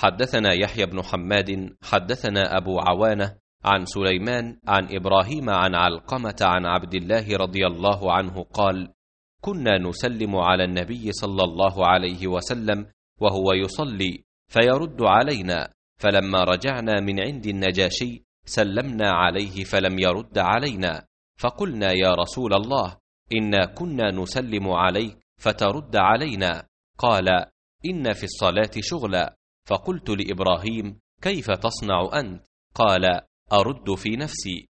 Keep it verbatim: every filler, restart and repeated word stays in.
حدثنا يحيى بن حماد حدثنا أبو عوانة عن سليمان عن إبراهيم عن علقمة عن عبد الله رضي الله عنه قال: كنا نسلم على النبي صلى الله عليه وسلم وهو يصلي فيرد علينا، فلما رجعنا من عند النجاشي سلمنا عليه فلم يرد علينا، فقلنا: يا رسول الله، إنا كنا نسلم عليك فترد علينا. قال: إن في الصلاة شغلا. فقلت لإبراهيم: كيف تصنع أنت؟ قال: أرد في نفسي.